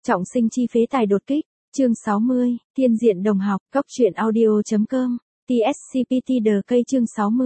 Trọng sinh chi phế tài đột kích, chương 60, tiên diện đồng học, cóc truyện audio.com, TSCPT The cây chương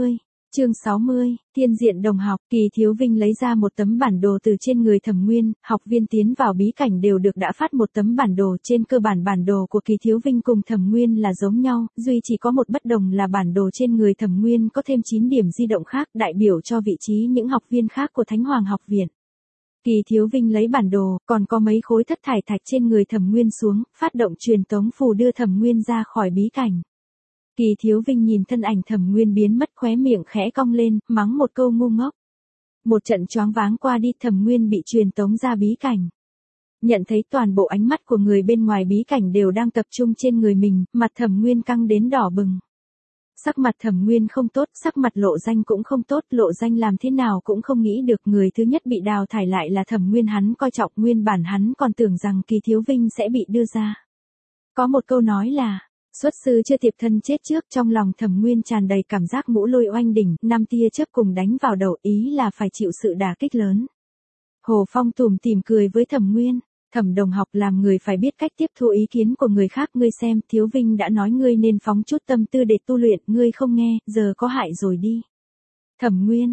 60, tiên diện đồng học, Kỳ Thiếu Vinh lấy ra một tấm bản đồ từ trên người Thẩm Nguyên, học viên tiến vào bí cảnh đều được đã phát một tấm bản đồ, trên cơ bản bản đồ của Kỳ Thiếu Vinh cùng Thẩm Nguyên là giống nhau, duy chỉ có một bất đồng là bản đồ trên người Thẩm Nguyên có thêm 9 điểm di động khác, đại biểu cho vị trí những học viên khác của Thánh Hoàng học viện. Kỳ Thiếu Vinh lấy bản đồ, còn có mấy khối thất thải thạch trên người Thẩm Nguyên xuống, phát động truyền tống phù đưa Thẩm Nguyên ra khỏi bí cảnh. Kỳ Thiếu Vinh nhìn thân ảnh Thẩm Nguyên biến mất, khóe miệng khẽ cong lên, mắng một câu ngu ngốc. Một trận choáng váng qua đi, Thẩm Nguyên bị truyền tống ra bí cảnh. Nhận thấy toàn bộ ánh mắt của người bên ngoài bí cảnh đều đang tập trung trên người mình, mặt Thẩm Nguyên căng đến đỏ bừng. Sắc mặt Thẩm Nguyên không tốt, sắc mặt Lộ Danh cũng không tốt, Lộ Danh làm thế nào cũng không nghĩ được người thứ nhất bị đào thải lại là Thẩm Nguyên, hắn coi trọng, nguyên bản hắn còn tưởng rằng Kỳ Thiếu Vinh sẽ bị đưa ra. Có một câu nói là, xuất sư chưa tiệp thân chết trước, trong lòng Thẩm Nguyên tràn đầy cảm giác ngũ lôi oanh đỉnh, 5 tia chớp cùng đánh vào đầu, ý là phải chịu sự đả kích lớn. Hồ Phong tủm tỉm cười với Thẩm Nguyên. Thẩm đồng học, làm người phải biết cách tiếp thu ý kiến của người khác, ngươi xem, Thiếu Vinh đã nói ngươi nên phóng chút tâm tư để tu luyện, ngươi không nghe, giờ có hại rồi đi. Thẩm Nguyên,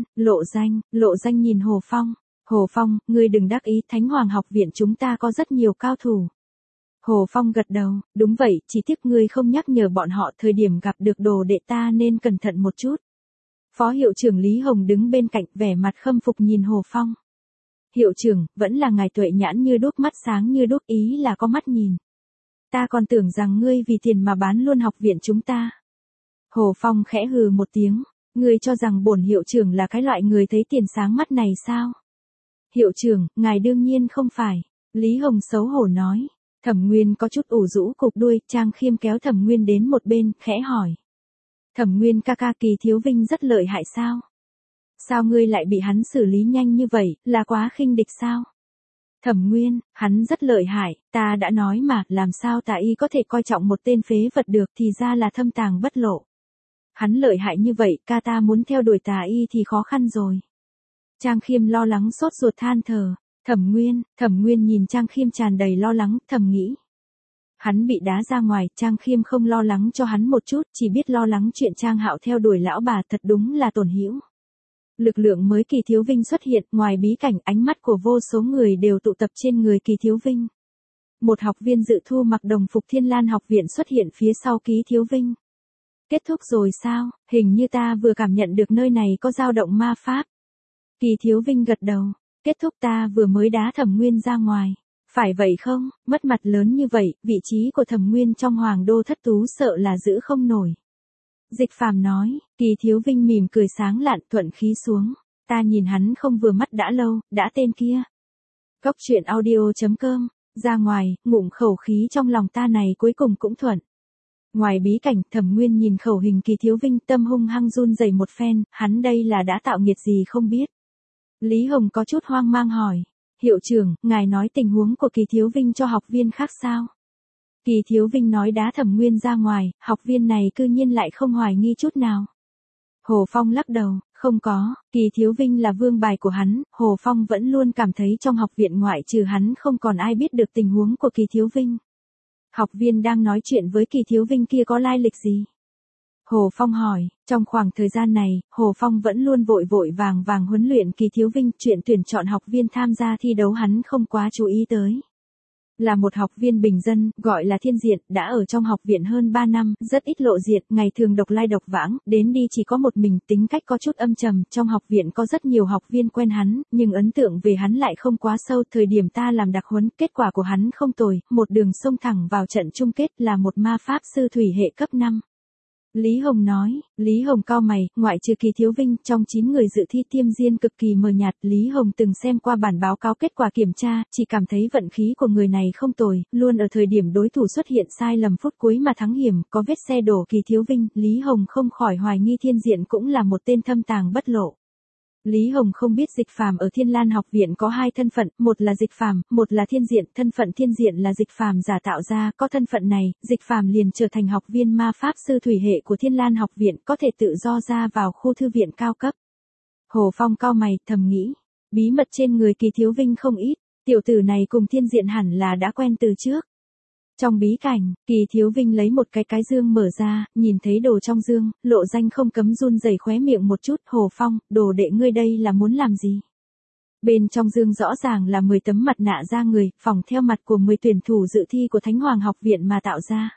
Lộ Danh nhìn Hồ Phong. Hồ Phong, ngươi đừng đắc ý, Thánh Hoàng học viện chúng ta có rất nhiều cao thủ. Hồ Phong gật đầu, đúng vậy, chỉ tiếc ngươi không nhắc nhở bọn họ thời điểm gặp được đồ đệ ta nên cẩn thận một chút. Phó hiệu trưởng Lý Hồng đứng bên cạnh, vẻ mặt khâm phục nhìn Hồ Phong. Hiệu trưởng, vẫn là ngài tuệ nhãn như đuốc, mắt sáng như đuốc, ý là có mắt nhìn. Ta còn tưởng rằng ngươi vì tiền mà bán luôn học viện chúng ta. Hồ Phong khẽ hừ một tiếng, ngươi cho rằng bổn hiệu trưởng là cái loại người thấy tiền sáng mắt này sao? Hiệu trưởng, ngài đương nhiên không phải. Lý Hồng xấu hổ nói. Thẩm Nguyên có chút ủ rũ cục đuôi, Trang Khiêm kéo Thẩm Nguyên đến một bên, khẽ hỏi. Thẩm Nguyên ca ca, Kỳ Thiếu Vinh rất lợi hại sao? Sao ngươi lại bị hắn xử lý nhanh như vậy, là quá khinh địch sao? Thẩm Nguyên, hắn rất lợi hại, ta đã nói mà, làm sao tà y có thể coi trọng một tên phế vật được, thì ra là thâm tàng bất lộ. Hắn lợi hại như vậy, ca ta muốn theo đuổi tà y thì khó khăn rồi. Trang Khiêm lo lắng sốt ruột than thở. Thẩm Nguyên nhìn Trang Khiêm tràn đầy lo lắng, thầm nghĩ. Hắn bị đá ra ngoài, Trang Khiêm không lo lắng cho hắn một chút, chỉ biết lo lắng chuyện Trang Hạo theo đuổi lão bà, thật đúng là tổn hữu. Lực lượng mới Kỳ Thiếu Vinh xuất hiện, ngoài bí cảnh, ánh mắt của vô số người đều tụ tập trên người Kỳ Thiếu Vinh. Một học viên dự thu mặc đồng phục Thiên Lan học viện xuất hiện phía sau Kỳ Thiếu Vinh. Kết thúc rồi sao, hình như ta vừa cảm nhận được nơi này có dao động ma pháp. Kỳ Thiếu Vinh gật đầu, kết thúc, ta vừa mới đá Thẩm Nguyên ra ngoài. Phải vậy không, mất mặt lớn như vậy, vị trí của Thẩm Nguyên trong Hoàng Đô Thất Tú sợ là giữ không nổi. Dịch Phàm nói, Kỳ Thiếu Vinh mỉm cười sáng lạn, thuận khí xuống. Ta nhìn hắn không vừa mắt đã lâu, đã tên kia. Cóc truyện audio.com, ra ngoài, ngụm khẩu khí trong lòng ta này cuối cùng cũng thuận. Ngoài bí cảnh, Thẩm Nguyên nhìn khẩu hình Kỳ Thiếu Vinh, tâm hung hăng run rẩy một phen, hắn đây là đã tạo nghiệt gì không biết. Lý Hồng có chút hoang mang hỏi, hiệu trưởng, ngài nói tình huống của Kỳ Thiếu Vinh cho học viên khác sao? Kỳ Thiếu Vinh nói đá Thẩm Nguyên ra ngoài, học viên này cư nhiên lại không hoài nghi chút nào. Hồ Phong lắc đầu, không có, Kỳ Thiếu Vinh là vương bài của hắn, Hồ Phong vẫn luôn cảm thấy trong học viện ngoại trừ hắn không còn ai biết được tình huống của Kỳ Thiếu Vinh. Học viên đang nói chuyện với Kỳ Thiếu Vinh kia có lai lịch gì? Hồ Phong hỏi, trong khoảng thời gian này, Hồ Phong vẫn luôn vội vàng huấn luyện Kỳ Thiếu Vinh, chuyện tuyển chọn học viên tham gia thi đấu hắn không quá chú ý tới. Là một học viên bình dân, gọi là Thiên Diện, đã ở trong học viện hơn 3 năm, rất ít lộ diện, ngày thường độc lai độc vãng, đến đi chỉ có một mình, tính cách có chút âm trầm, trong học viện có rất nhiều học viên quen hắn, nhưng ấn tượng về hắn lại không quá sâu, thời điểm ta làm đặc huấn, kết quả của hắn không tồi, một đường xông thẳng vào trận chung kết, là một ma pháp sư thủy hệ cấp 5. Lý Hồng nói, Lý Hồng cau mày, ngoại trừ Kỳ Thiếu Vinh, trong 9 người dự thi Tiêm Diên cực kỳ mờ nhạt, Lý Hồng từng xem qua bản báo cáo kết quả kiểm tra, chỉ cảm thấy vận khí của người này không tồi, luôn ở thời điểm đối thủ xuất hiện sai lầm phút cuối mà thắng hiểm, có vết xe đổ Kỳ Thiếu Vinh, Lý Hồng không khỏi hoài nghi Thiên Diện cũng là một tên thâm tàng bất lộ. Lý Hồng không biết Dịch Phàm ở Thiên Lan học viện có 2 thân phận, một là Dịch Phàm, một là Thiên Diện, thân phận Thiên Diện là Dịch Phàm giả tạo ra, có thân phận này, Dịch Phàm liền trở thành học viên ma pháp sư thủy hệ của Thiên Lan học viện, có thể tự do ra vào khu thư viện cao cấp. Hồ Phong cau mày, thầm nghĩ, bí mật trên người Kỳ Thiếu Vinh không ít, Tiểu tử này cùng Thiên Diện hẳn là đã quen từ trước. Trong bí cảnh, Kỳ Thiếu Vinh lấy một cái dương mở ra, nhìn thấy đồ trong dương, Lộ Danh không cấm run rẩy khóe miệng một chút. Hồ Phong, đồ đệ ngươi đây là muốn làm gì? Bên trong dương rõ ràng là 10 tấm mặt nạ da người, phỏng theo mặt của 10 tuyển thủ dự thi của Thánh Hoàng học viện mà tạo ra.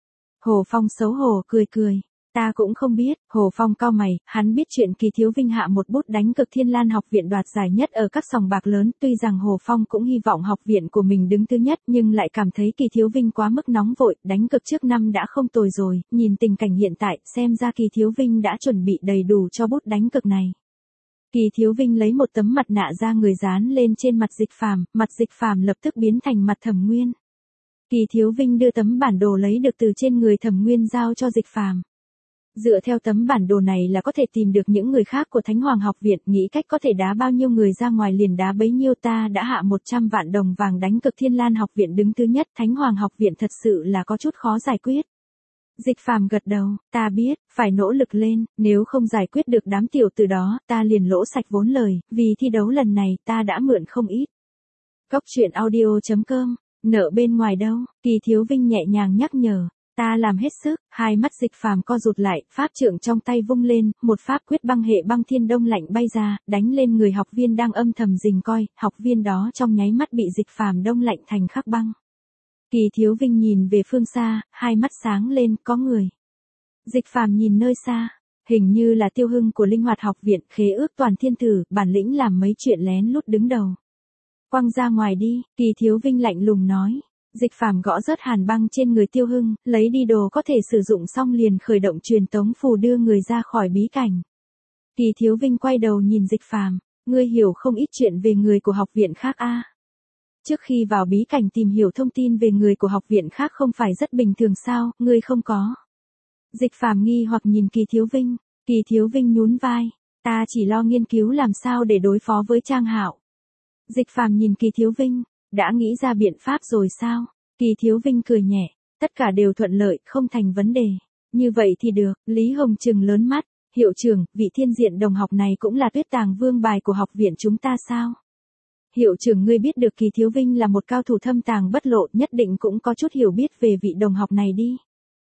Hồ Phong xấu hổ cười cười. Ta cũng không biết. Hồ Phong cau mày, hắn biết chuyện Kỳ Thiếu Vinh hạ một bút đánh cực Thiên Lan học viện đoạt giải nhất ở các sòng bạc lớn. Tuy rằng Hồ Phong cũng hy vọng học viện của mình đứng thứ nhất, nhưng lại cảm thấy Kỳ Thiếu Vinh quá mức nóng vội. Đánh cực trước năm đã không tồi rồi, nhìn tình cảnh hiện tại, xem ra Kỳ Thiếu Vinh đã chuẩn bị đầy đủ cho bút đánh cực này. Kỳ Thiếu Vinh lấy một tấm mặt nạ da người dán lên trên mặt Dịch Phàm lập tức biến thành mặt Thẩm Nguyên. Kỳ Thiếu Vinh đưa tấm bản đồ lấy được từ trên người Thẩm Nguyên giao cho Dịch Phàm. Dựa theo tấm bản đồ này là có thể tìm được những người khác của Thánh Hoàng học viện, nghĩ cách có thể đá bao nhiêu người ra ngoài liền đá bấy nhiêu. Ta đã hạ 100 vạn đồng vàng đánh cực Thiên Lan học viện đứng thứ nhất, Thánh Hoàng học viện thật sự là có chút khó giải quyết. Dịch Phàm gật đầu, ta biết, phải nỗ lực lên, nếu không giải quyết được đám tiểu tử đó, ta liền lỗ sạch vốn lời, vì thi đấu lần này ta đã mượn không ít. Cốc truyện audio.com, nợ bên ngoài đâu? Kỳ Thiếu Vinh nhẹ nhàng nhắc nhở. Ta làm hết sức. Hai mắt Dịch Phàm co rụt lại, pháp trượng trong tay vung lên, một pháp quyết băng hệ băng thiên đông lạnh bay ra, đánh lên người học viên đang âm thầm rình coi. Học viên đó trong nháy mắt bị Dịch Phàm đông lạnh thành khắc băng. Kỳ Thiếu Vinh nhìn về phương xa, hai mắt sáng lên, có người. Dịch Phàm nhìn nơi xa, hình như là Tiêu Hưng của Linh Hoạt học viện, khế ước toàn thiên tử, bản lĩnh làm mấy chuyện lén lút đứng đầu. Quăng ra ngoài đi, Kỳ Thiếu Vinh lạnh lùng nói. Dịch Phàm gõ rớt hàn băng trên người Tiêu Hưng, lấy đi đồ có thể sử dụng xong liền khởi động truyền tống phù đưa người ra khỏi bí cảnh. Kỳ Thiếu Vinh quay đầu nhìn Dịch Phàm, ngươi hiểu không ít chuyện về người của học viện khác a? Trước khi vào bí cảnh tìm hiểu thông tin về người của học viện khác không phải rất bình thường sao, ngươi không có? Dịch Phàm nghi hoặc nhìn Kỳ Thiếu Vinh nhún vai, ta chỉ lo nghiên cứu làm sao để đối phó với Trang Hạo. Dịch Phàm nhìn Kỳ Thiếu Vinh, đã nghĩ ra biện pháp rồi sao? Kỳ Thiếu Vinh cười nhẹ, tất cả đều thuận lợi, không thành vấn đề. Như vậy thì được. Lý Hồng trừng lớn mắt, hiệu trưởng, vị Thiên Diện đồng học này cũng là Tuyết Tàng vương bài của học viện chúng ta sao? Hiệu trưởng, ngươi biết được Kỳ Thiếu Vinh là một cao thủ thâm tàng bất lộ, nhất định cũng có chút hiểu biết về vị đồng học này đi.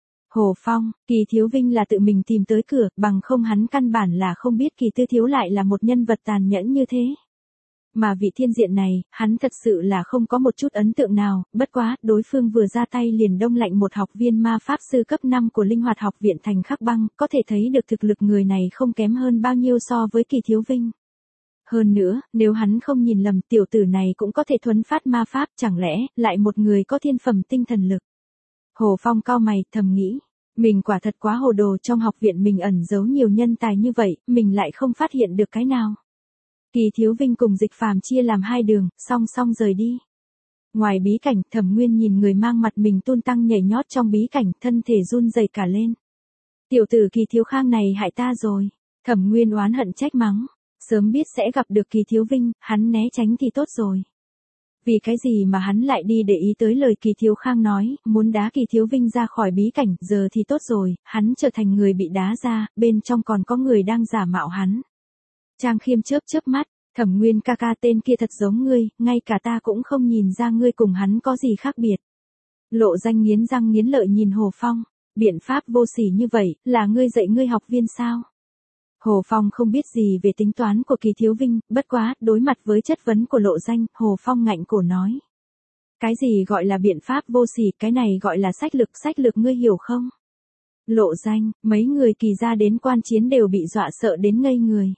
Hồ Phong, Kỳ Thiếu Vinh là tự mình tìm tới cửa, bằng không hắn căn bản là không biết Kỳ Tư Thiếu lại là một nhân vật tàn nhẫn như thế. Mà vị Thiên Diện này, hắn thật sự là không có một chút ấn tượng nào, bất quá, đối phương vừa ra tay liền đông lạnh một học viên ma pháp sư cấp 5 của Linh Hoạt học viện thành khắc băng, có thể thấy được thực lực người này không kém hơn bao nhiêu so với Kỳ Thiếu Vinh. Hơn nữa, nếu hắn không nhìn lầm, tiểu tử này cũng có thể thuấn phát ma pháp, chẳng lẽ, lại một người có thiên phẩm tinh thần lực. Hồ Phong cau mày, thầm nghĩ, mình quả thật quá hồ đồ, trong học viện mình ẩn giấu nhiều nhân tài như vậy, mình lại không phát hiện được cái nào. Kỳ Thiếu Vinh cùng Dịch Phàm chia làm hai đường, song song rời đi. Ngoài bí cảnh, Thẩm Nguyên nhìn người mang mặt mình tung tăng nhảy nhót trong bí cảnh, thân thể run rẩy cả lên. Tiểu tử Kỳ Thiếu Khang này hại ta rồi. Thẩm Nguyên oán hận trách mắng. Sớm biết sẽ gặp được Kỳ Thiếu Vinh, hắn né tránh thì tốt rồi. Vì cái gì mà hắn lại đi để ý tới lời Kỳ Thiếu Khang nói, muốn đá Kỳ Thiếu Vinh ra khỏi bí cảnh, giờ thì tốt rồi, hắn trở thành người bị đá ra, bên trong còn có người đang giả mạo hắn. Trang Khiêm chớp chớp mắt, Thẩm Nguyên ca ca, tên kia thật giống ngươi, ngay cả ta cũng không nhìn ra ngươi cùng hắn có gì khác biệt. Lộ Danh nghiến răng nghiến lợi nhìn Hồ Phong, biện pháp vô sỉ như vậy, là ngươi dạy ngươi học viên sao? Hồ Phong không biết gì về tính toán của Kỳ Thiếu Vinh, bất quá, đối mặt với chất vấn của Lộ Danh, Hồ Phong ngạnh cổ nói. Cái gì gọi là biện pháp vô sỉ, cái này gọi là sách lược ngươi hiểu không? Lộ Danh, mấy người Kỳ ra đến quan chiến đều bị dọa sợ đến ngây người.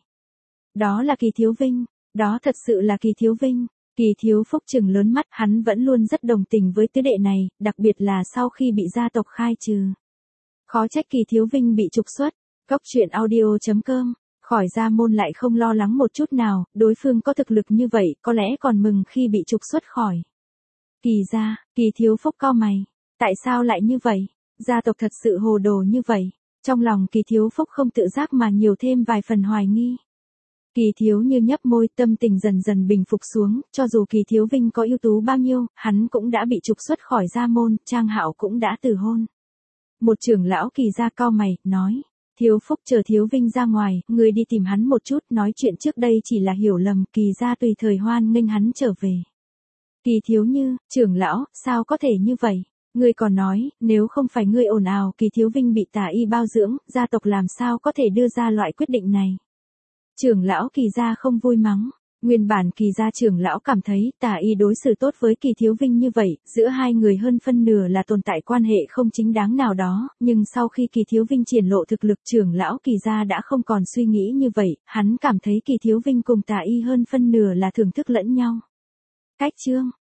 Đó là Kỳ Thiếu Vinh, đó thật sự là Kỳ Thiếu Vinh. Kỳ Thiếu Phúc trừng lớn mắt, hắn vẫn luôn rất đồng tình với tứ đệ này, đặc biệt là sau khi bị gia tộc khai trừ. Khó trách Kỳ Thiếu Vinh bị trục xuất. Cốc truyện audio.com, khỏi ra môn lại không lo lắng một chút nào, đối phương có thực lực như vậy, có lẽ còn mừng khi bị trục xuất khỏi. Kỳ ra, Kỳ Thiếu Phúc cau mày, tại sao lại như vậy? Gia tộc thật sự hồ đồ như vậy? Trong lòng Kỳ Thiếu Phúc không tự giác mà nhiều thêm vài phần hoài nghi. Kỳ Thiếu Như nhấp môi, tâm tình dần dần bình phục xuống, cho dù Kỳ Thiếu Vinh có ưu tú bao nhiêu, hắn cũng đã bị trục xuất khỏi gia môn, Trang Hạo cũng đã từ hôn. Một trưởng lão Kỳ gia cau mày, nói. Thiếu Phúc, chờ Thiếu Vinh ra ngoài, người đi tìm hắn một chút, nói chuyện trước đây chỉ là hiểu lầm, Kỳ gia tùy thời hoan nghênh hắn trở về. Kỳ Thiếu Như, trưởng lão, sao có thể như vậy? Ngươi còn nói, nếu không phải ngươi ồn ào Kỳ Thiếu Vinh bị tà y bao dưỡng, gia tộc làm sao có thể đưa ra loại quyết định này? Trưởng lão Kỳ gia không vui mắng. Nguyên bản Kỳ gia trưởng lão cảm thấy tà y đối xử tốt với Kỳ Thiếu Vinh như vậy, giữa hai người hơn phân nửa là tồn tại quan hệ không chính đáng nào đó, nhưng sau khi Kỳ Thiếu Vinh triển lộ thực lực trưởng lão Kỳ gia đã không còn suy nghĩ như vậy, hắn cảm thấy Kỳ Thiếu Vinh cùng tà y hơn phân nửa là thưởng thức lẫn nhau. Cách chương